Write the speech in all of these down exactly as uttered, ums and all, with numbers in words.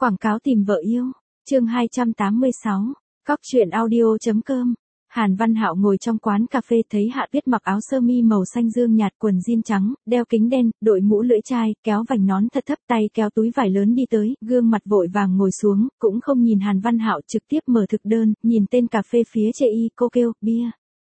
Quảng cáo tìm vợ yêu. Chương hai trăm tám mươi sáu. Cóc truyện audio.com. Hàn Văn Hạo ngồi trong quán cà phê thấy Hạ Tuyết mặc áo sơ mi màu xanh dương nhạt, quần jean trắng, đeo kính đen, đội mũ lưỡi chai, kéo vành nón thật thấp, tay kéo túi vải lớn đi tới, gương mặt vội vàng ngồi xuống, cũng không nhìn Hàn Văn Hạo, trực tiếp mở thực đơn, nhìn tên cà phê phía chê y, cô kêu, bia.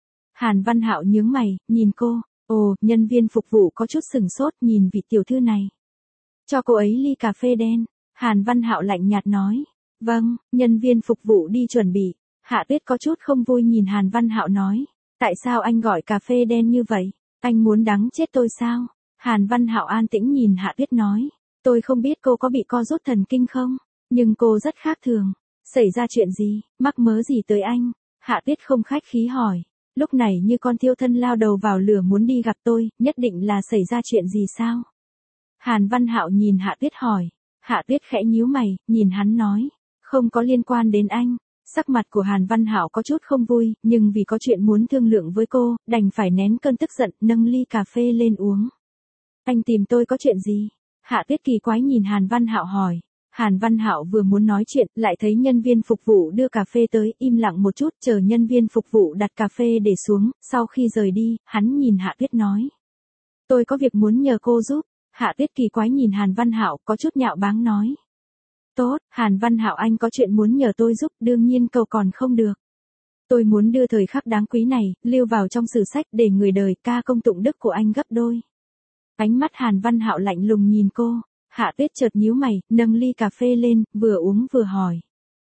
Hàn Văn Hạo nhướng mày, nhìn cô, ồ, nhân viên phục vụ có chút sừng sốt, nhìn vị tiểu thư này. Cho cô ấy ly cà phê đen. Hàn Văn Hạo lạnh nhạt nói. Vâng, nhân viên phục vụ đi chuẩn bị. Hạ Tuyết có chút không vui nhìn Hàn Văn Hạo nói. Tại sao anh gọi cà phê đen như vậy? Anh muốn đắng chết tôi sao? Hàn Văn Hạo an tĩnh nhìn Hạ Tuyết nói. Tôi không biết cô có bị co rút thần kinh không? Nhưng cô rất khác thường. Xảy ra chuyện gì? Mắc mớ gì tới anh? Hạ Tuyết không khách khí hỏi. Lúc này như con thiêu thân lao đầu vào lửa muốn đi gặp tôi, nhất định là xảy ra chuyện gì sao? Hàn Văn Hạo nhìn Hạ Tuyết hỏi. Hạ Tuyết khẽ nhíu mày, nhìn hắn nói. Không có liên quan đến anh. Sắc mặt của Hàn Văn Hạo có chút không vui, nhưng vì có chuyện muốn thương lượng với cô, đành phải nén cơn tức giận, nâng ly cà phê lên uống. Anh tìm tôi có chuyện gì? Hạ Tuyết kỳ quái nhìn Hàn Văn Hạo hỏi. Hàn Văn Hạo vừa muốn nói chuyện, lại thấy nhân viên phục vụ đưa cà phê tới, im lặng một chút, chờ nhân viên phục vụ đặt cà phê để xuống, sau khi rời đi, hắn nhìn Hạ Tuyết nói. Tôi có việc muốn nhờ cô giúp. Hạ Tuyết kỳ quái nhìn Hàn Văn Hạo, có chút nhạo báng nói. Tốt, Hàn Văn Hạo, anh có chuyện muốn nhờ tôi giúp, đương nhiên cầu còn không được. Tôi muốn đưa thời khắc đáng quý này, lưu vào trong sử sách để người đời ca công tụng đức của anh gấp đôi. Ánh mắt Hàn Văn Hạo lạnh lùng nhìn cô. Hạ Tuyết chợt nhíu mày, nâng ly cà phê lên, vừa uống vừa hỏi.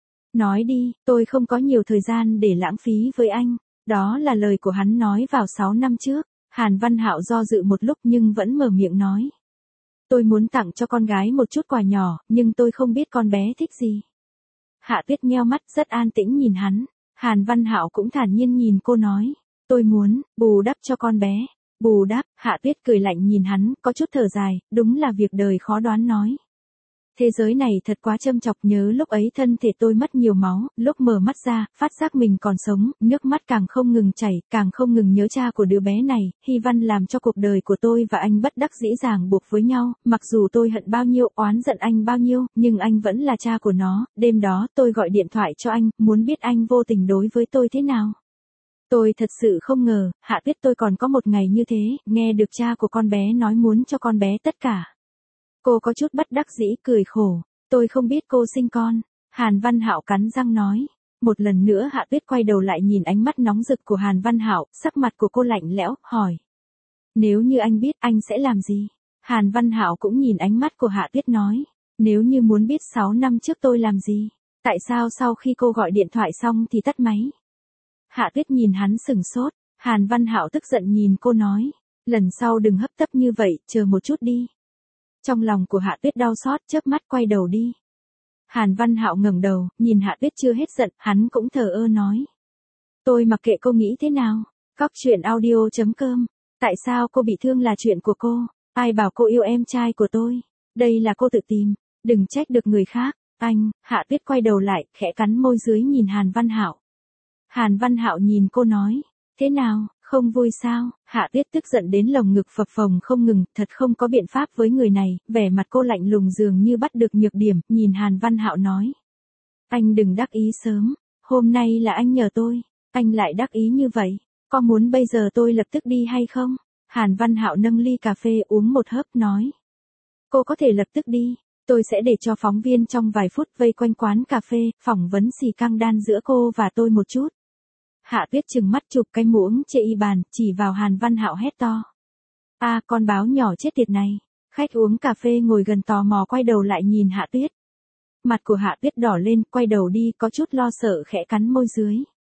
Nói đi, tôi không có nhiều thời gian để lãng phí với anh. Đó là lời của hắn nói vào sáu năm trước. Hàn Văn Hạo do dự một lúc nhưng vẫn mở miệng nói. Tôi muốn tặng cho con gái một chút quà nhỏ, nhưng tôi không biết con bé thích gì. Hạ Tuyết nheo mắt rất an tĩnh nhìn hắn. Hàn Văn Hạo cũng thản nhiên nhìn cô nói. Tôi muốn, bù đắp cho con bé. Bù đắp, Hạ Tuyết cười lạnh nhìn hắn, có chút thở dài, đúng là việc đời khó đoán nói. Thế giới này thật quá châm chọc, nhớ lúc ấy thân thể tôi mất nhiều máu, lúc mở mắt ra, phát giác mình còn sống, nước mắt càng không ngừng chảy, càng không ngừng nhớ cha của đứa bé này, Hy Văn làm cho cuộc đời của tôi và anh bất đắc dĩ ràng buộc với nhau, mặc dù tôi hận bao nhiêu, oán giận anh bao nhiêu, nhưng anh vẫn là cha của nó, đêm đó tôi gọi điện thoại cho anh, muốn biết anh vô tình đối với tôi thế nào. Tôi thật sự không ngờ, Hạ Tuyết, tôi còn có một ngày như thế, nghe được cha của con bé nói muốn cho con bé tất cả. Cô có chút bất đắc dĩ cười khổ, tôi không biết cô sinh con. Hàn Văn Hạo cắn răng nói. Một lần nữa Hạ Tuyết quay đầu lại nhìn ánh mắt nóng rực của Hàn Văn Hạo, sắc mặt của cô lạnh lẽo, hỏi. Nếu như anh biết, anh sẽ làm gì? Hàn Văn Hạo cũng nhìn ánh mắt của Hạ Tuyết nói. Nếu như muốn biết sáu năm trước tôi làm gì, tại sao sau khi cô gọi điện thoại xong thì tắt máy? Hạ Tuyết nhìn hắn sừng sốt, Hàn Văn Hạo tức giận nhìn cô nói. Lần sau đừng hấp tấp như vậy, chờ một chút đi. Trong lòng của Hạ Tuyết đau xót, chớp mắt quay đầu đi. Hàn Văn Hạo ngẩng đầu, nhìn Hạ Tuyết chưa hết giận, hắn cũng thờ ơ nói. Tôi mặc kệ cô nghĩ thế nào. Cóc truyện audio.com. Tại sao cô bị thương là chuyện của cô. Ai bảo cô yêu em trai của tôi. Đây là cô tự tìm. Đừng trách được người khác. Anh, Hạ Tuyết quay đầu lại, khẽ cắn môi dưới nhìn Hàn Văn Hạo. Hàn Văn Hạo nhìn cô nói. Thế nào, không vui sao? Hạ Tuyết tức giận đến lồng ngực phập phồng không ngừng, thật không có biện pháp với người này, vẻ mặt cô lạnh lùng dường như bắt được nhược điểm, nhìn Hàn Văn Hạo nói. Anh đừng đắc ý sớm, hôm nay là anh nhờ tôi, anh lại đắc ý như vậy, có muốn bây giờ tôi lập tức đi hay không? Hàn Văn Hạo nâng ly cà phê uống một hớp nói. Cô có thể lập tức đi, tôi sẽ để cho phóng viên trong vài phút vây quanh quán cà phê, phỏng vấn xì căng đan giữa cô và tôi một chút. Hạ Tuyết trừng mắt chụp cái muỗng chê y bàn, chỉ vào Hàn Văn Hạo hét to. A, à, con báo nhỏ chết tiệt này. Khách uống cà phê ngồi gần tò mò quay đầu lại nhìn Hạ Tuyết. Mặt của Hạ Tuyết đỏ lên, quay đầu đi, có chút lo sợ khẽ cắn môi dưới.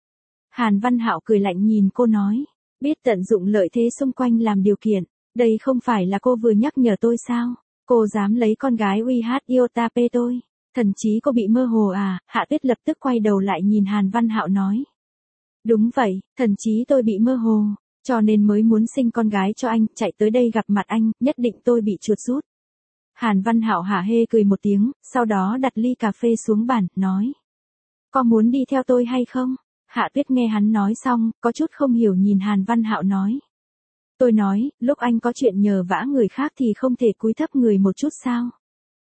Hàn Văn Hạo cười lạnh nhìn cô nói. Biết tận dụng lợi thế xung quanh làm điều kiện. Đây không phải là cô vừa nhắc nhở tôi sao? Cô dám lấy con gái uy hát Iotape tôi. Thần trí cô bị mơ hồ à? Hạ Tuyết lập tức quay đầu lại nhìn Hàn Văn Hạo nói. Đúng vậy, thần trí tôi bị mơ hồ, cho nên mới muốn sinh con gái cho anh, chạy tới đây gặp mặt anh, nhất định tôi bị chuột rút. Hàn Văn Hạo hả hê cười một tiếng, sau đó đặt ly cà phê xuống bàn, nói. Có muốn đi theo tôi hay không? Hạ Tuyết nghe hắn nói xong, có chút không hiểu nhìn Hàn Văn Hạo nói. Tôi nói, lúc anh có chuyện nhờ vả người khác thì không thể cúi thấp người một chút sao?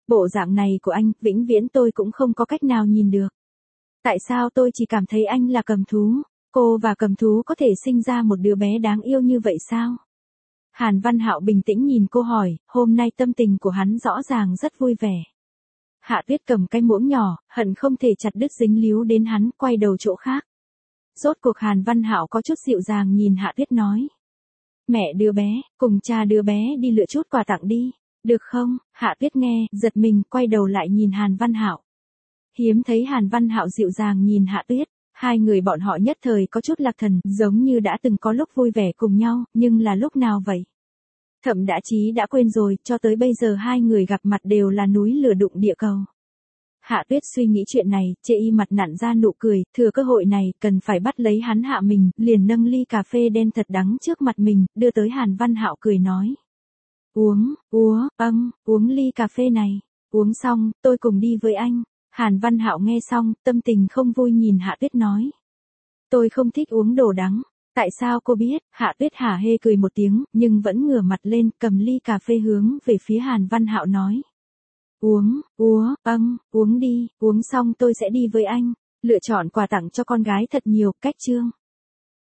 Bộ dạng này của anh, vĩnh viễn tôi cũng không có cách nào nhìn được. Tại sao tôi chỉ cảm thấy anh là cầm thú? Cô và cầm thú có thể sinh ra một đứa bé đáng yêu như vậy sao? Hàn Văn Hạo bình tĩnh nhìn cô hỏi, hôm nay tâm tình của hắn rõ ràng rất vui vẻ. Hạ Tuyết cầm cái muỗng nhỏ, hận không thể chặt đứt dính líu đến hắn, quay đầu chỗ khác. Rốt cuộc Hàn Văn Hạo có chút dịu dàng nhìn Hạ Tuyết nói. Mẹ đưa bé, cùng cha đưa bé đi lựa chút quà tặng đi, được không? Hạ Tuyết nghe, giật mình, quay đầu lại nhìn Hàn Văn Hạo. Hiếm thấy Hàn Văn Hạo dịu dàng nhìn Hạ Tuyết, hai người bọn họ nhất thời có chút lạc thần, giống như đã từng có lúc vui vẻ cùng nhau, nhưng là lúc nào vậy? Thậm đã chí đã quên rồi, cho tới bây giờ hai người gặp mặt đều là núi lửa đụng địa cầu. Hạ Tuyết suy nghĩ chuyện này, chê y mặt nặn ra nụ cười, thừa cơ hội này, cần phải bắt lấy hắn hạ mình, liền nâng ly cà phê đen thật đắng trước mặt mình, đưa tới Hàn Văn Hạo cười nói. Uống, uống, âng, uống ly cà phê này, uống xong, tôi cùng đi với anh. Hàn Văn Hạo nghe xong, tâm tình không vui nhìn Hạ Tuyết nói. Tôi không thích uống đồ đắng. Tại sao cô biết? Hạ Tuyết hả hê cười một tiếng, nhưng vẫn ngửa mặt lên, cầm ly cà phê hướng về phía Hàn Văn Hạo nói. Uống, uống, âng, uống đi, uống xong tôi sẽ đi với anh. Lựa chọn quà tặng cho con gái thật nhiều, cách chương.